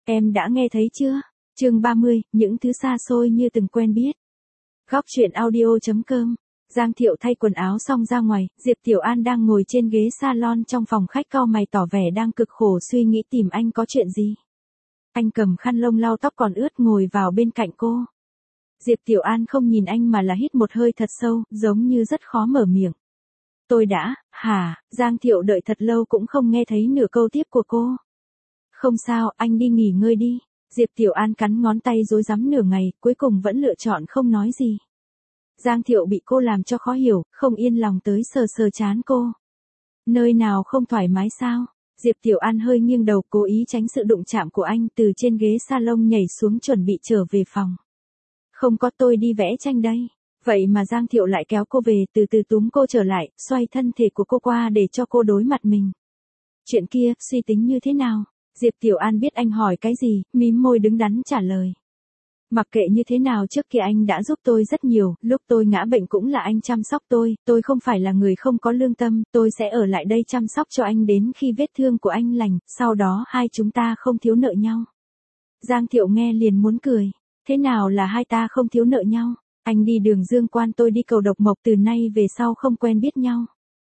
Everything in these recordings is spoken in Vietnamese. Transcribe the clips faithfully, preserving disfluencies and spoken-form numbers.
Em đã nghe thấy chưa? Chương ba mươi, những thứ xa xôi như từng quen biết. Góc truyện audio chấm com. Giang Thiệu thay quần áo xong ra ngoài, Diệp Tiểu An đang ngồi trên ghế salon trong phòng khách cau mày tỏ vẻ đang cực khổ suy nghĩ tìm anh có chuyện gì. Anh cầm khăn lông lau tóc còn ướt ngồi vào bên cạnh cô. Diệp Tiểu An không nhìn anh mà là hít một hơi thật sâu, giống như rất khó mở miệng. Tôi đã, hả, Giang Thiệu đợi thật lâu cũng không nghe thấy nửa câu tiếp của cô. Không sao, anh đi nghỉ ngơi đi. Diệp Tiểu An cắn ngón tay rối rắm nửa ngày, cuối cùng vẫn lựa chọn không nói gì. Giang Thiệu bị cô làm cho khó hiểu, không yên lòng tới sờ sờ trán cô. Nơi nào không thoải mái sao? Diệp Tiểu An hơi nghiêng đầu cố ý tránh sự đụng chạm của anh, từ trên ghế salon nhảy xuống chuẩn bị trở về phòng. Không có, tôi đi vẽ tranh đây. Vậy mà Giang Thiệu lại kéo cô về, từ từ túm cô trở lại, xoay thân thể của cô qua để cho cô đối mặt mình. Chuyện kia, suy tính như thế nào? Diệp Tiểu An biết anh hỏi cái gì, mím môi đứng đắn trả lời. Mặc kệ như thế nào, trước kia anh đã giúp tôi rất nhiều, lúc tôi ngã bệnh cũng là anh chăm sóc tôi, tôi không phải là người không có lương tâm, tôi sẽ ở lại đây chăm sóc cho anh đến khi vết thương của anh lành, sau đó hai chúng ta không thiếu nợ nhau. Giang Thiệu nghe liền muốn cười, thế nào là hai ta không thiếu nợ nhau? Anh đi Đường Dương Quan, tôi đi cầu Độc Mộc, từ nay về sau không quen biết nhau.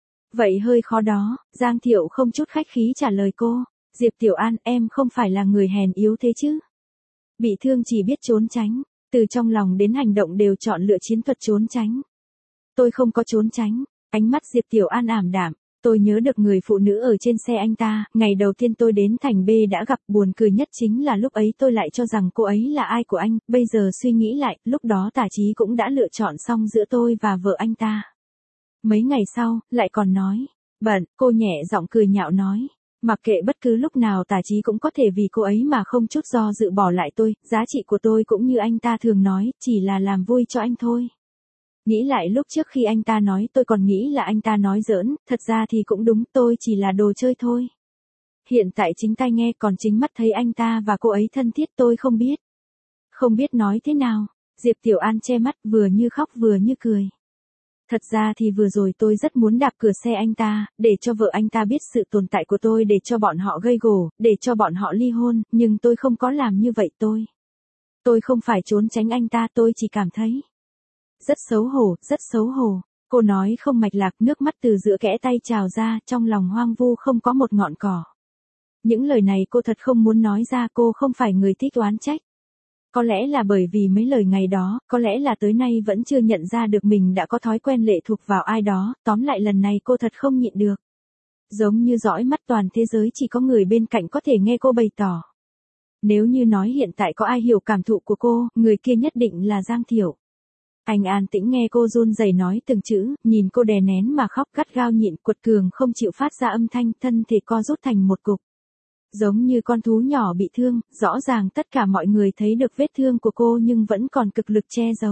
Vậy hơi khó đó, Giang Thiệu không chút khách khí trả lời cô. Diệp Tiểu An, em không phải là người hèn yếu thế chứ? Bị thương chỉ biết trốn tránh, từ trong lòng đến hành động đều chọn lựa chiến thuật trốn tránh. Tôi không có trốn tránh, ánh mắt Diệp Tiểu An ảm đạm, tôi nhớ được người phụ nữ ở trên xe anh ta, ngày đầu tiên tôi đến thành B đã gặp, buồn cười nhất chính là lúc ấy tôi lại cho rằng cô ấy là ai của anh, bây giờ suy nghĩ lại, lúc đó Tả Chí cũng đã lựa chọn xong giữa tôi và vợ anh ta. Mấy ngày sau, lại còn nói, bận, cô nhẹ giọng cười nhạo nói. Mặc kệ bất cứ lúc nào Tả Chí cũng có thể vì cô ấy mà không chút do dự bỏ lại tôi, giá trị của tôi cũng như anh ta thường nói, chỉ là làm vui cho anh thôi. Nghĩ lại lúc trước khi anh ta nói tôi còn nghĩ là anh ta nói giỡn, thật ra thì cũng đúng, tôi chỉ là đồ chơi thôi. Hiện tại chính tai nghe còn chính mắt thấy anh ta và cô ấy thân thiết, tôi không biết. Không biết nói thế nào, Diệp Tiểu An che mắt vừa như khóc vừa như cười. Thật ra thì vừa rồi tôi rất muốn đạp cửa xe anh ta, để cho vợ anh ta biết sự tồn tại của tôi, để cho bọn họ gây gổ, để cho bọn họ ly hôn, nhưng tôi không có làm như vậy tôi. Tôi không phải trốn tránh anh ta, tôi chỉ cảm thấy rất xấu hổ, rất xấu hổ. Cô nói không mạch lạc, nước mắt từ giữa kẽ tay trào ra, trong lòng hoang vu không có một ngọn cỏ. Những lời này cô thật không muốn nói ra, cô không phải người thích oán trách. Có lẽ là bởi vì mấy lời ngày đó, có lẽ là tới nay vẫn chưa nhận ra được mình đã có thói quen lệ thuộc vào ai đó, tóm lại lần này cô thật không nhịn được. Giống như dõi mắt toàn thế giới chỉ có người bên cạnh có thể nghe cô bày tỏ. Nếu như nói hiện tại có ai hiểu cảm thụ của cô, người kia nhất định là Giang Thiệu. Anh an tĩnh nghe cô run rẩy nói từng chữ, nhìn cô đè nén mà khóc gắt gao nhịn, quật cường không chịu phát ra âm thanh, thân thể co rút thành một cục. Giống như con thú nhỏ bị thương, rõ ràng tất cả mọi người thấy được vết thương của cô nhưng vẫn còn cực lực che giấu.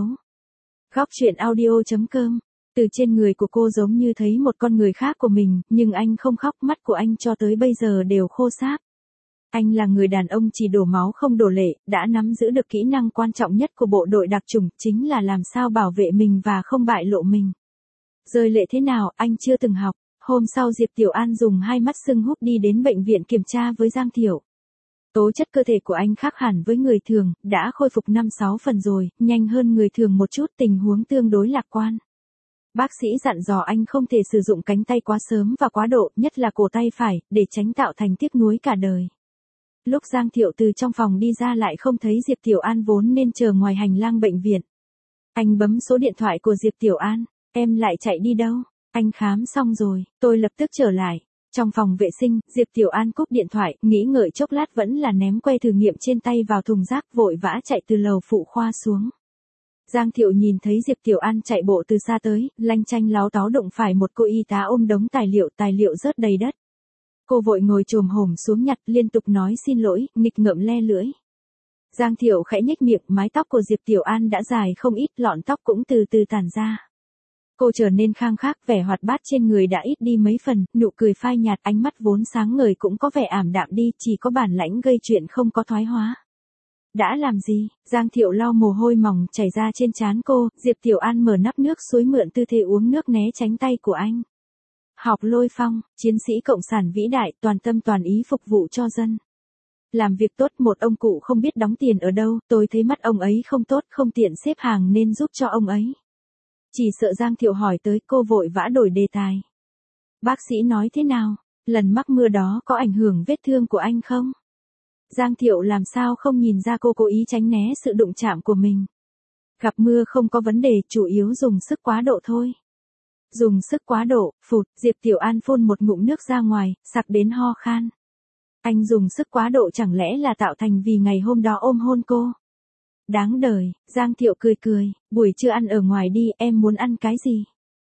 Góc truyện audio chấm com. Từ trên người của cô giống như thấy một con người khác của mình, nhưng anh không khóc, mắt của anh cho tới bây giờ đều khô sáp. Anh là người đàn ông chỉ đổ máu không đổ lệ, đã nắm giữ được kỹ năng quan trọng nhất của bộ đội đặc chủng, chính là làm sao bảo vệ mình và không bại lộ mình. Rơi lệ thế nào, anh chưa từng học. Hôm sau Diệp Tiểu An dùng hai mắt sưng húp đi đến bệnh viện kiểm tra với Giang Thiệu. Tố chất cơ thể của anh khác hẳn với người thường, đã khôi phục năm sáu phần rồi, nhanh hơn người thường một chút, tình huống tương đối lạc quan. Bác sĩ dặn dò anh không thể sử dụng cánh tay quá sớm và quá độ, nhất là cổ tay phải, để tránh tạo thành tiếc nuối cả đời. Lúc Giang Thiệu từ trong phòng đi ra lại không thấy Diệp Tiểu An vốn nên chờ ngoài hành lang bệnh viện. Anh bấm số điện thoại của Diệp Tiểu An, em lại chạy đi đâu? Anh khám xong rồi, tôi lập tức trở lại. Trong phòng vệ sinh, Diệp Tiểu An cúp điện thoại, nghĩ ngợi chốc lát vẫn là ném que thử nghiệm trên tay vào thùng rác, vội vã chạy từ lầu phụ khoa xuống. Giang Thiệu nhìn thấy Diệp Tiểu An chạy bộ từ xa tới, lanh chanh láo táo đụng phải một cô y tá ôm đống tài liệu, tài liệu rớt đầy đất. Cô vội ngồi chồm hổm xuống nhặt, liên tục nói xin lỗi, nghịch ngợm le lưỡi. Giang Thiệu khẽ nhếch miệng, mái tóc của Diệp Tiểu An đã dài không ít, lọn tóc cũng từ từ tản ra. Cô trở nên khang khác, vẻ hoạt bát trên người đã ít đi mấy phần, nụ cười phai nhạt, ánh mắt vốn sáng ngời cũng có vẻ ảm đạm đi, chỉ có bản lãnh gây chuyện không có thoái hóa. Đã làm gì? Giang Thiệu lau mồ hôi mỏng chảy ra trên trán cô, Diệp Tiểu An mở nắp nước suối mượn tư thế uống nước né tránh tay của anh. Học Lôi Phong, chiến sĩ cộng sản vĩ đại, toàn tâm toàn ý phục vụ cho dân. Làm việc tốt một ông cụ không biết đóng tiền ở đâu, tôi thấy mắt ông ấy không tốt, không tiện xếp hàng nên giúp cho ông ấy. Chỉ sợ Giang Thiệu hỏi tới, cô vội vã đổi đề tài. Bác sĩ nói thế nào? Lần mắc mưa đó có ảnh hưởng vết thương của anh không? Giang Thiệu làm sao không nhìn ra cô cố ý tránh né sự đụng chạm của mình. Gặp mưa không có vấn đề, chủ yếu dùng sức quá độ thôi. Dùng sức quá độ, phụt, Diệp Tiểu An phun một ngụm nước ra ngoài, sặc đến ho khan. Anh dùng sức quá độ chẳng lẽ là tạo thành vì ngày hôm đó ôm hôn cô? Đáng đời, Giang Thiệu cười cười, buổi trưa ăn ở ngoài đi, em muốn ăn cái gì?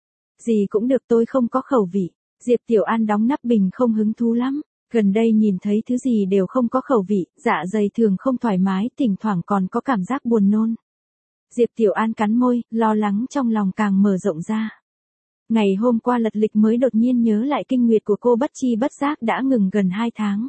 Gì cũng được, tôi không có khẩu vị. Diệp Tiểu An đóng nắp bình không hứng thú lắm. Gần đây nhìn thấy thứ gì đều không có khẩu vị, dạ dày thường không thoải mái, thỉnh thoảng còn có cảm giác buồn nôn. Diệp Tiểu An cắn môi, lo lắng trong lòng càng mở rộng ra. Ngày hôm qua lật lịch mới đột nhiên nhớ lại kinh nguyệt của cô, bất chi bất giác đã ngừng gần hai tháng.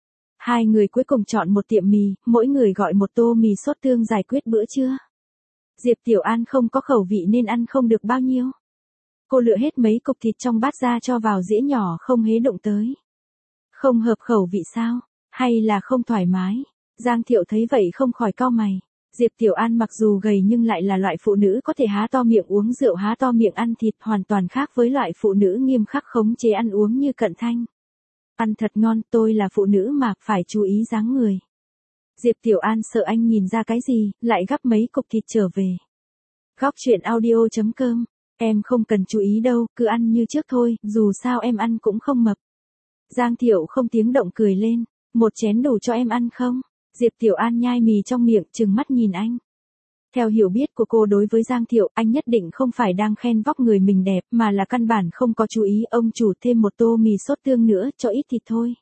Hai người cuối cùng chọn một tiệm mì, mỗi người gọi một tô mì sốt tương giải quyết bữa trưa. Diệp Tiểu An không có khẩu vị nên ăn không được bao nhiêu. Cô lựa hết mấy cục thịt trong bát ra cho vào dĩa nhỏ không hế động tới. Không hợp khẩu vị sao? Hay là không thoải mái? Giang Thiệu thấy vậy không khỏi cau mày. Diệp Tiểu An mặc dù gầy nhưng lại là loại phụ nữ có thể há to miệng uống rượu, há to miệng ăn thịt, hoàn toàn khác với loại phụ nữ nghiêm khắc khống chế ăn uống như Cận Thanh. Ăn thật ngon, tôi là phụ nữ mà, phải chú ý dáng người. Diệp Tiểu An sợ anh nhìn ra cái gì, lại gắp mấy cục thịt trở về. Góc chuyện audio chấm com, em không cần chú ý đâu, cứ ăn như trước thôi, dù sao em ăn cũng không mập. Giang Thiệu không tiếng động cười lên, một chén đủ cho em ăn không? Diệp Tiểu An nhai mì trong miệng, trừng mắt nhìn anh. Theo hiểu biết của cô đối với Giang Thiệu, anh nhất định không phải đang khen vóc người mình đẹp, mà là căn bản không có chú ý. Ông chủ thêm một tô mì sốt tương nữa, cho ít thịt thôi.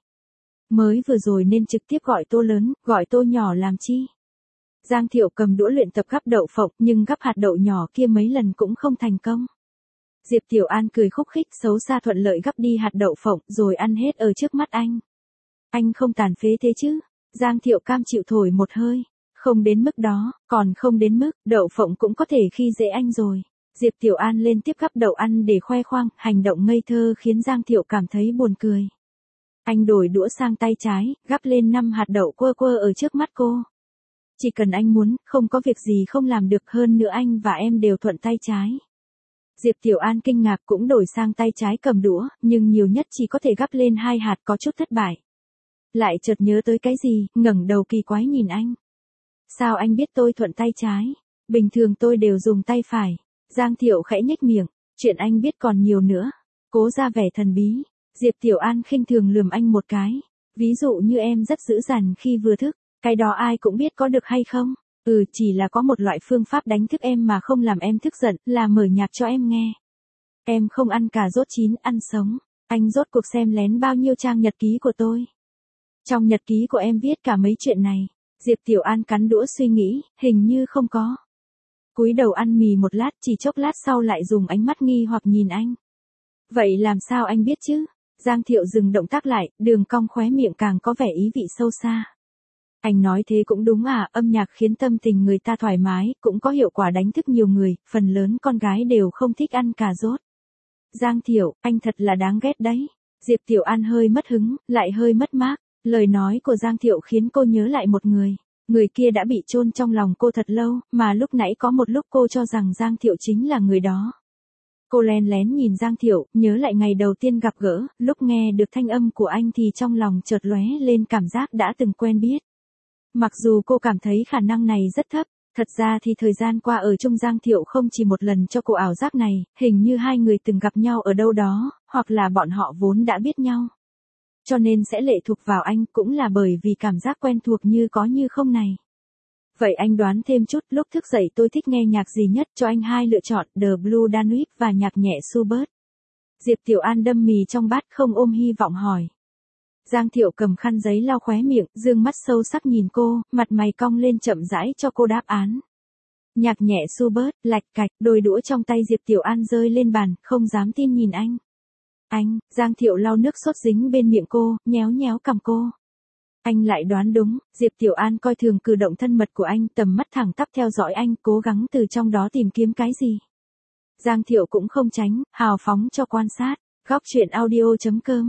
Mới vừa rồi nên trực tiếp gọi tô lớn, gọi tô nhỏ làm chi? Giang Thiệu cầm đũa luyện tập gắp đậu phộng, nhưng gắp hạt đậu nhỏ kia mấy lần cũng không thành công. Diệp Tiểu An cười khúc khích, xấu xa thuận lợi gắp đi hạt đậu phộng, rồi ăn hết ở trước mắt anh. Anh không tàn phế thế chứ? Giang Thiệu cam chịu thổi một hơi. Không đến mức đó, còn không đến mức, đậu phộng cũng có thể khi dễ anh rồi. Diệp Tiểu An lên tiếp gắp đậu ăn để khoe khoang, hành động ngây thơ khiến Giang Thiệu cảm thấy buồn cười. Anh đổi đũa sang tay trái, gắp lên năm hạt đậu quơ quơ ở trước mắt cô. Chỉ cần anh muốn, không có việc gì không làm được, hơn nữa anh và em đều thuận tay trái. Diệp Tiểu An kinh ngạc cũng đổi sang tay trái cầm đũa, nhưng nhiều nhất chỉ có thể gắp lên hai hạt, có chút thất bại. Lại chợt nhớ tới cái gì, ngẩng đầu kỳ quái nhìn anh. Sao anh biết tôi thuận tay trái? Bình thường tôi đều dùng tay phải. Giang Thiệu khẽ nhếch miệng, chuyện anh biết còn nhiều nữa. Cố ra vẻ thần bí. Diệp Tiểu An khinh thường lườm anh một cái. Ví dụ như em rất dữ dằn khi vừa thức, cái đó ai cũng biết có được hay không? Ừ, chỉ là có một loại phương pháp đánh thức em mà không làm em thức giận, là mở nhạc cho em nghe. Em không ăn cà rốt chín, ăn sống. Anh rốt cuộc xem lén bao nhiêu trang nhật ký của tôi? Trong nhật ký của em viết cả mấy chuyện này. Diệp Tiểu An cắn đũa suy nghĩ, hình như không có. Cúi đầu ăn mì một lát, chỉ chốc lát sau lại dùng ánh mắt nghi hoặc nhìn anh. Vậy làm sao anh biết chứ? Giang Thiệu dừng động tác lại, đường cong khóe miệng càng có vẻ ý vị sâu xa. Anh nói thế cũng đúng à, âm nhạc khiến tâm tình người ta thoải mái, cũng có hiệu quả đánh thức nhiều người, phần lớn con gái đều không thích ăn cà rốt. Giang Thiệu, anh thật là đáng ghét đấy. Diệp Tiểu An hơi mất hứng, lại hơi mất mát. Lời nói của Giang Thiệu khiến cô nhớ lại một người. Người kia đã bị chôn trong lòng cô thật lâu, mà lúc nãy có một lúc cô cho rằng Giang Thiệu chính là người đó. Cô len lén nhìn Giang Thiệu, nhớ lại ngày đầu tiên gặp gỡ, lúc nghe được thanh âm của anh thì trong lòng chợt lóe lên cảm giác đã từng quen biết. Mặc dù cô cảm thấy khả năng này rất thấp, thật ra thì thời gian qua ở chung Giang Thiệu không chỉ một lần cho cô ảo giác này, hình như hai người từng gặp nhau ở đâu đó, hoặc là bọn họ vốn đã biết nhau. Cho nên sẽ lệ thuộc vào anh, cũng là bởi vì cảm giác quen thuộc như có như không này. Vậy anh đoán thêm chút, lúc thức dậy tôi thích nghe nhạc gì nhất, cho anh hai lựa chọn, The Blue Danube và nhạc nhẹ Schubert. Diệp Tiểu An đâm mì trong bát không ôm hy vọng hỏi. Giang Thiệu cầm khăn giấy lau khóe miệng, dương mắt sâu sắc nhìn cô, mặt mày cong lên chậm rãi cho cô đáp án. Nhạc nhẹ Schubert, lạch cạch, đôi đũa trong tay Diệp Tiểu An rơi lên bàn, không dám tin nhìn anh. Anh, Giang Thiệu lau nước sốt dính bên miệng cô, nhéo nhéo cằm cô. Anh lại đoán đúng, Diệp Tiểu An coi thường cử động thân mật của anh, tầm mắt thẳng tắp theo dõi anh, cố gắng từ trong đó tìm kiếm cái gì. Giang Thiệu cũng không tránh, hào phóng cho quan sát. Góc chuyện audio chấm com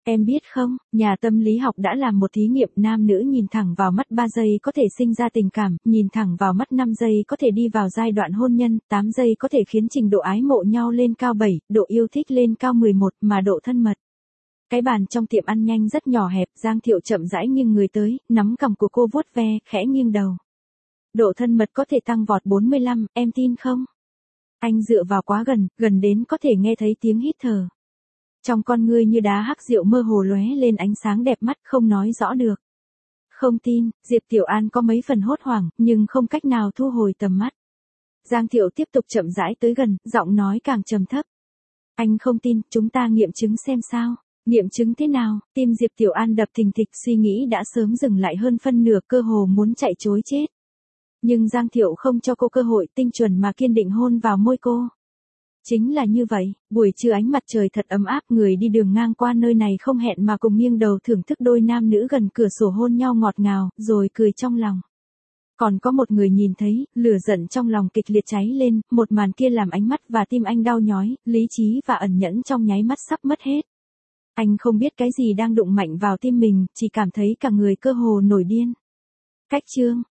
Em biết không, nhà tâm lý học đã làm một thí nghiệm nam nữ nhìn thẳng vào mắt ba giây có thể sinh ra tình cảm, nhìn thẳng vào mắt năm giây có thể đi vào giai đoạn hôn nhân, tám giây có thể khiến trình độ ái mộ nhau lên cao bảy, độ yêu thích lên cao mười một, mà độ thân mật. Cái bàn trong tiệm ăn nhanh rất nhỏ hẹp, Giang Thiệu chậm rãi nghiêng người tới, nắm cằm của cô vuốt ve, khẽ nghiêng đầu. Độ thân mật có thể tăng vọt bốn mươi lăm, em tin không? Anh dựa vào quá gần, gần đến có thể nghe thấy tiếng hít thở. Trong con ngươi như đá hắc rượu mơ hồ lóe lên ánh sáng đẹp mắt không nói rõ được. Không tin, Diệp Tiểu An có mấy phần hốt hoảng, nhưng không cách nào thu hồi tầm mắt. Giang Thiệu tiếp tục chậm rãi tới gần, giọng nói càng trầm thấp. Anh không tin, chúng ta nghiệm chứng xem sao. Nghiệm chứng thế nào? Tim Diệp Tiểu An đập thình thịch, suy nghĩ đã sớm dừng lại hơn phân nửa, cơ hồ muốn chạy trối chết. Nhưng Giang Thiệu không cho cô cơ hội, tinh chuẩn mà kiên định hôn vào môi cô. Chính là như vậy, buổi trưa ánh mặt trời thật ấm áp, người đi đường ngang qua nơi này không hẹn mà cùng nghiêng đầu thưởng thức đôi nam nữ gần cửa sổ hôn nhau ngọt ngào, rồi cười trong lòng. Còn có một người nhìn thấy, lửa giận trong lòng kịch liệt cháy lên, một màn kia làm ánh mắt và tim anh đau nhói, lý trí và ẩn nhẫn trong nháy mắt sắp mất hết. Anh không biết cái gì đang đụng mạnh vào tim mình, chỉ cảm thấy cả người cơ hồ nổi điên. Cách chương